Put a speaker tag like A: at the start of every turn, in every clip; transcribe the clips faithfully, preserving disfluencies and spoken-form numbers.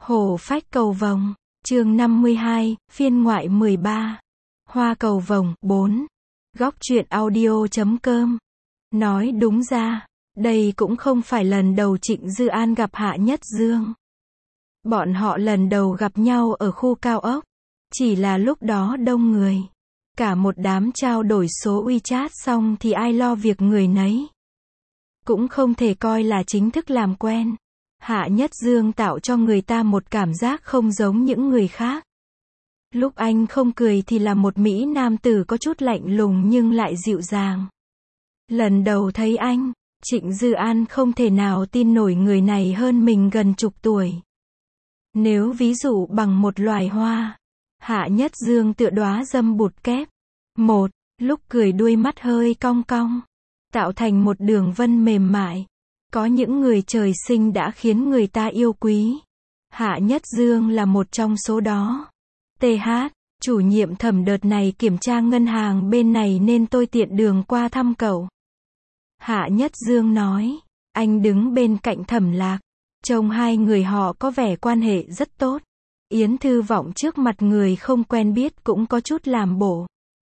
A: Hổ phách cầu vồng, chương năm mươi hai, phiên ngoại mười ba. Hoa cầu vồng, bốn. Góc truyện audio chấm com. Nói đúng ra, đây cũng không phải lần đầu Trịnh Dư An gặp Hạ Nhất Dương. Bọn họ lần đầu gặp nhau ở khu cao ốc. Chỉ là lúc đó đông người. Cả một đám trao đổi số WeChat xong thì ai lo việc người nấy. Cũng không thể coi là chính thức làm quen. Hạ Nhất Dương tạo cho người ta một cảm giác không giống những người khác. Lúc anh không cười thì là một Mỹ nam tử có chút lạnh lùng nhưng lại dịu dàng. Lần đầu thấy anh, Trịnh Dư An không thể nào tin nổi người này hơn mình gần chục tuổi. Nếu ví dụ bằng một loài hoa, Hạ Nhất Dương tựa đóa dâm bụt kép. Một, lúc cười đuôi mắt hơi cong cong, tạo thành một đường vân mềm mại. Có những người trời sinh đã khiến người ta yêu quý. Hạ Nhất Dương là một trong số đó. tê hát, chủ nhiệm Thẩm đợt này kiểm tra ngân hàng bên này nên tôi tiện đường qua thăm cậu. Hạ Nhất Dương nói. Anh đứng bên cạnh Thẩm Lạc. Trông hai người họ có vẻ quan hệ rất tốt. Yến Thư Vọng trước mặt người không quen biết cũng có chút làm bộ.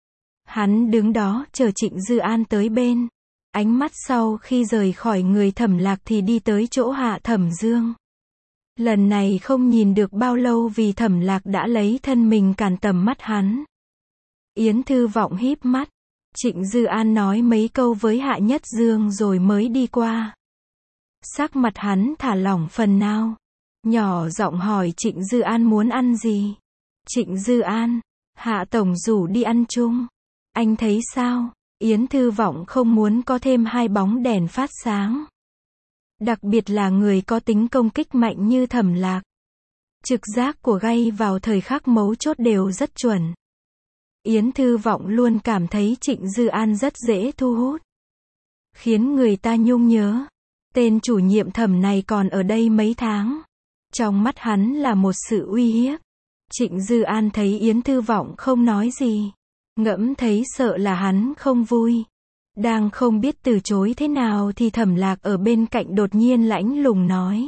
A: Hắn đứng đó chờ Trịnh Dư An tới bên. Ánh mắt sau khi rời khỏi người Thẩm Lạc thì đi tới chỗ Hạ Thẩm Dương. Lần này không nhìn được bao lâu vì Thẩm Lạc đã lấy thân mình cản tầm mắt hắn. Yến Thư Vọng híp mắt. Trịnh Dư An nói mấy câu với Hạ Nhất Dương rồi mới đi qua. Sắc mặt hắn thả lỏng phần nào. Nhỏ giọng hỏi Trịnh Dư An muốn ăn gì. Trịnh Dư An, Hạ Tổng rủ đi ăn chung. Anh thấy sao? Yến Thư Vọng không muốn có thêm hai bóng đèn phát sáng. Đặc biệt là người có tính công kích mạnh như Thẩm Lạc. Trực giác của gay vào thời khắc mấu chốt đều rất chuẩn. Yến Thư Vọng luôn cảm thấy Trịnh Dư An rất dễ thu hút. Khiến người ta nhung nhớ. Tên chủ nhiệm Thẩm này còn ở đây mấy tháng. Trong mắt hắn là một sự uy hiếp. Trịnh Dư An thấy Yến Thư Vọng không nói gì. Ngẫm thấy sợ là hắn không vui. Đang không biết từ chối thế nào thì Thẩm Lạc ở bên cạnh đột nhiên lãnh lùng nói.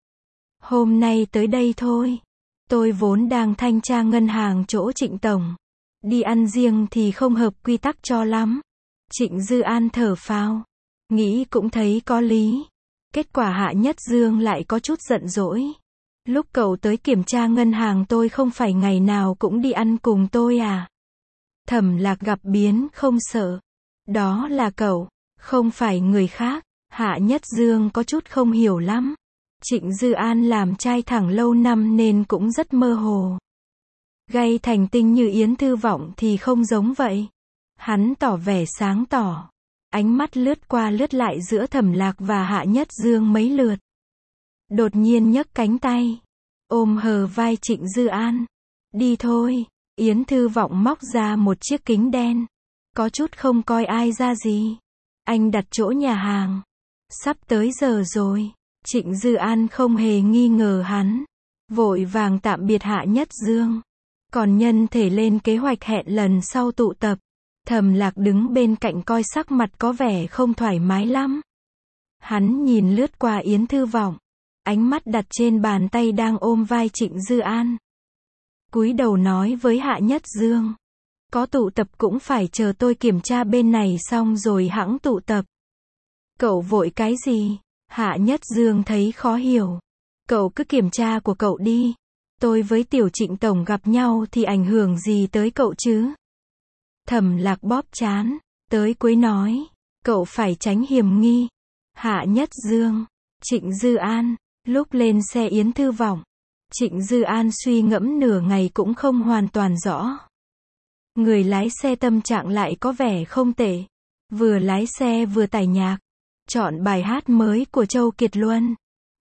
A: Hôm nay tới đây thôi. Tôi vốn đang thanh tra ngân hàng chỗ Trịnh Tổng. Đi ăn riêng thì không hợp quy tắc cho lắm. Trịnh Dư An thở phào. Nghĩ cũng thấy có lý. Kết quả Hạ Nhất Dương lại có chút giận dỗi. Lúc cậu tới kiểm tra ngân hàng tôi không phải ngày nào cũng đi ăn cùng tôi à? Thẩm Lạc gặp biến không sợ. Đó là cậu, không phải người khác. Hạ Nhất Dương có chút không hiểu lắm. Trịnh Dư An làm trai thẳng lâu năm nên cũng rất mơ hồ. Gay thành tinh như Yến Thư Vọng thì không giống vậy. Hắn tỏ vẻ sáng tỏ. Ánh mắt lướt qua lướt lại giữa Thẩm Lạc và Hạ Nhất Dương mấy lượt. Đột nhiên nhấc cánh tay. Ôm hờ vai Trịnh Dư An. Đi thôi. Yến Thư Vọng móc ra một chiếc kính đen. Có chút không coi ai ra gì. Anh đặt chỗ nhà hàng. Sắp tới giờ rồi. Trịnh Dư An không hề nghi ngờ hắn. Vội vàng tạm biệt Hạ Nhất Dương. Còn nhân thể lên kế hoạch hẹn lần sau tụ tập. Thẩm Lạc đứng bên cạnh coi sắc mặt có vẻ không thoải mái lắm. Hắn nhìn lướt qua Yến Thư Vọng. Ánh mắt đặt trên bàn tay đang ôm vai Trịnh Dư An. Cúi đầu nói với Hạ Nhất Dương. Có tụ tập cũng phải chờ tôi kiểm tra bên này xong rồi hẵng tụ tập. Cậu vội cái gì? Hạ Nhất Dương thấy khó hiểu. Cậu cứ kiểm tra của cậu đi. Tôi với tiểu Trịnh Tổng gặp nhau thì ảnh hưởng gì tới cậu chứ? Thẩm Lạc bóp trán. Tới cuối nói. Cậu phải tránh hiểm nghi. Hạ Nhất Dương. Trịnh Dư An. Lúc lên xe Yến Thư Vọng. Trịnh Dư An suy ngẫm nửa ngày cũng không hoàn toàn rõ. Người lái xe tâm trạng lại có vẻ không tệ. Vừa lái xe vừa tải nhạc. Chọn bài hát mới của Châu Kiệt Luân.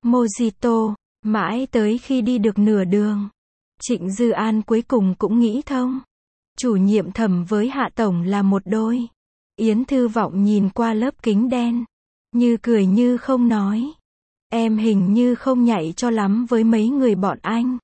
A: Mojito. Mãi tới khi đi được nửa đường. Trịnh Dư An cuối cùng cũng nghĩ thông. Chủ nhiệm Thẩm với Hạ Tổng là một đôi. Yến Thư Vọng nhìn qua lớp kính đen. Như cười như không nói. Em hình như không nhạy cho lắm với mấy người bọn anh.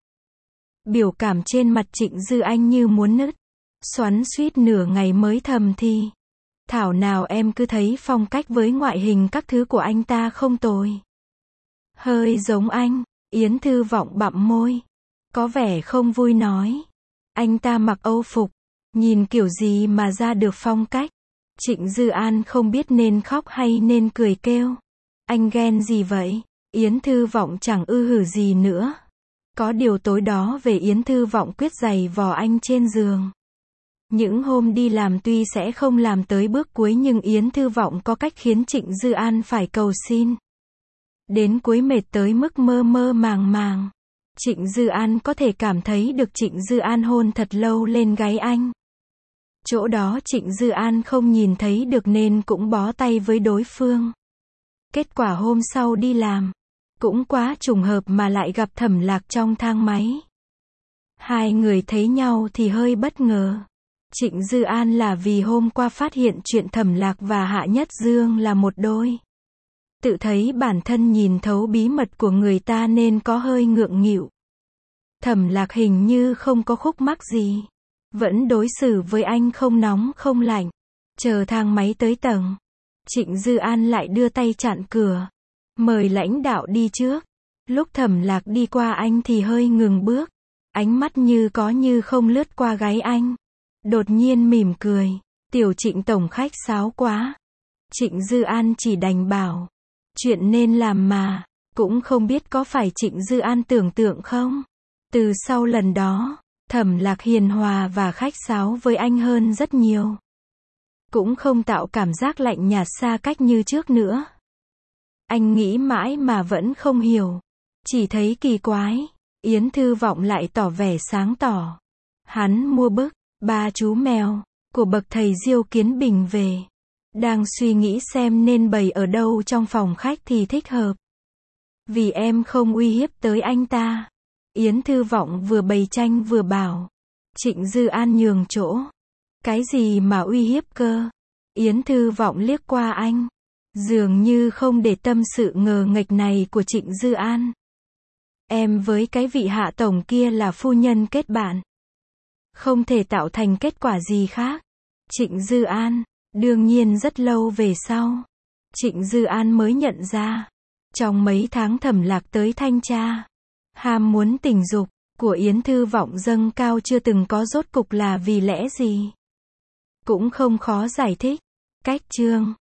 A: Biểu cảm trên mặt Trịnh Dư Anh như muốn nứt. Xoắn suýt nửa ngày mới thầm thì. Thảo nào em cứ thấy phong cách với ngoại hình các thứ của anh ta không tồi. Hơi giống anh. Yến Thư Vọng bặm môi. Có vẻ không vui nói. Anh ta mặc Âu phục. Nhìn kiểu gì mà ra được phong cách. Trịnh Dư An không biết nên khóc hay nên cười kêu. Anh ghen gì vậy? Yến Thư Vọng chẳng ư hử gì nữa. Có điều tối đó về Yến Thư Vọng quyết giày vò anh trên giường. Những hôm đi làm tuy sẽ không làm tới bước cuối nhưng Yến Thư Vọng có cách khiến Trịnh Dư An phải cầu xin. Đến cuối mệt tới mức mơ mơ màng màng. Trịnh Dư An có thể cảm thấy được Trịnh Dư An hôn thật lâu lên gáy anh. Chỗ đó Trịnh Dư An không nhìn thấy được nên cũng bó tay với đối phương. Kết quả hôm sau đi làm, cũng quá trùng hợp mà lại gặp Thẩm Lạc trong thang máy. Hai người thấy nhau thì hơi bất ngờ. Trịnh Dư An là vì hôm qua phát hiện chuyện Thẩm Lạc và Hạ Nhất Dương là một đôi. Tự thấy bản thân nhìn thấu bí mật của người ta nên có hơi ngượng nghịu. Thẩm Lạc hình như không có khúc mắc gì. Vẫn đối xử với anh không nóng không lạnh. Chờ thang máy tới tầng. Trịnh Dư An lại đưa tay chặn cửa. Mời lãnh đạo đi trước. Lúc Thẩm Lạc đi qua anh thì hơi ngừng bước. Ánh mắt như có như không lướt qua gáy anh. Đột nhiên mỉm cười. Tiểu Trịnh tổng khách sáo quá. Trịnh Dư An chỉ đành bảo. Chuyện nên làm mà. Cũng không biết có phải Trịnh Dư An tưởng tượng không. Từ sau lần đó, Thẩm Lạc hiền hòa và khách sáo với anh hơn rất nhiều. Cũng không tạo cảm giác lạnh nhạt xa cách như trước nữa. Anh nghĩ mãi mà vẫn không hiểu. Chỉ thấy kỳ quái. Yến Thư Vọng lại tỏ vẻ sáng tỏ. Hắn mua bức Ba chú mèo của bậc thầy Diêu Kiến Bình về. Đang suy nghĩ xem nên bày ở đâu trong phòng khách thì thích hợp. Vì em không uy hiếp tới anh ta. Yến Thư Vọng vừa bày tranh vừa bảo. Trịnh Dư An nhường chỗ. Cái gì mà uy hiếp cơ? Yến Thư Vọng liếc qua anh. Dường như không để tâm sự ngờ nghệch này của Trịnh Dư An. Em với cái vị Hạ tổng kia là phu nhân kết bạn. Không thể tạo thành kết quả gì khác. Trịnh Dư An. Đương nhiên rất lâu về sau. Trịnh Dư An mới nhận ra. Trong mấy tháng Thẩm Lạc tới thanh tra. Ham muốn tình dục của Yến Thư Vọng dâng cao chưa từng có rốt cục là vì lẽ gì? Cũng không khó giải thích. Cách chương